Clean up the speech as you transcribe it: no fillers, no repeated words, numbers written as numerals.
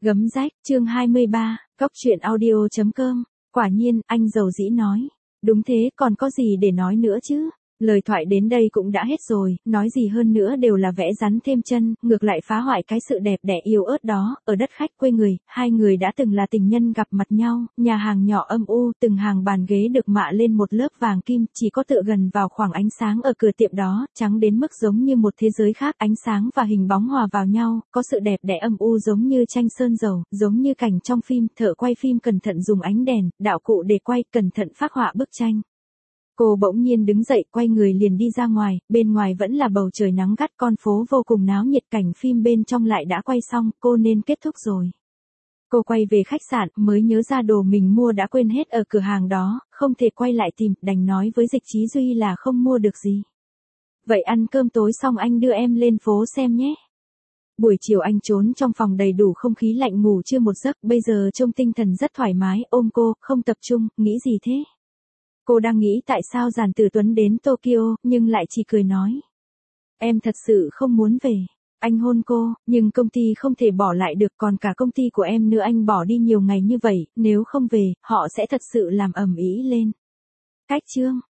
Gấm rách, chương 23, cóc truyện audio.com. Quả nhiên, anh dầu dĩ nói. Đúng thế, còn có gì để nói nữa chứ? Lời thoại đến đây cũng đã hết rồi, nói gì hơn nữa đều là vẽ rắn thêm chân, ngược lại phá hoại cái sự đẹp đẽ yêu ớt đó. Ở đất khách quê người, hai người đã từng là tình nhân gặp mặt nhau, nhà hàng nhỏ âm u, từng hàng bàn ghế được mạ lên một lớp vàng kim, chỉ có tựa gần vào khoảng ánh sáng ở cửa tiệm đó, trắng đến mức giống như một thế giới khác, ánh sáng và hình bóng hòa vào nhau, có sự đẹp đẽ âm u giống như tranh sơn dầu, giống như cảnh trong phim, thợ quay phim cẩn thận dùng ánh đèn, đạo cụ để quay, cẩn thận phác họa bức tranh. Cô bỗng nhiên đứng dậy, quay người liền đi ra ngoài, bên ngoài vẫn là bầu trời nắng gắt, con phố vô cùng náo nhiệt, cảnh phim bên trong lại đã quay xong, cô nên kết thúc rồi. Cô quay về khách sạn, mới nhớ ra đồ mình mua đã quên hết ở cửa hàng đó, không thể quay lại tìm, đành nói với Dịch Chí Duy là không mua được gì. Vậy ăn cơm tối xong anh đưa em lên phố xem nhé. Buổi chiều anh trốn trong phòng đầy đủ không khí lạnh ngủ chưa một giấc, bây giờ trông tinh thần rất thoải mái, ôm cô, không tập trung, nghĩ gì thế? Cô đang nghĩ tại sao Giản Tử Tuấn đến Tokyo, nhưng lại chỉ cười nói. Em thật sự không muốn về. Anh hôn cô, nhưng công ty không thể bỏ lại được, còn cả công ty của em nữa, anh bỏ đi nhiều ngày như vậy, nếu không về, họ sẽ thật sự làm ầm ĩ lên. Cách chương.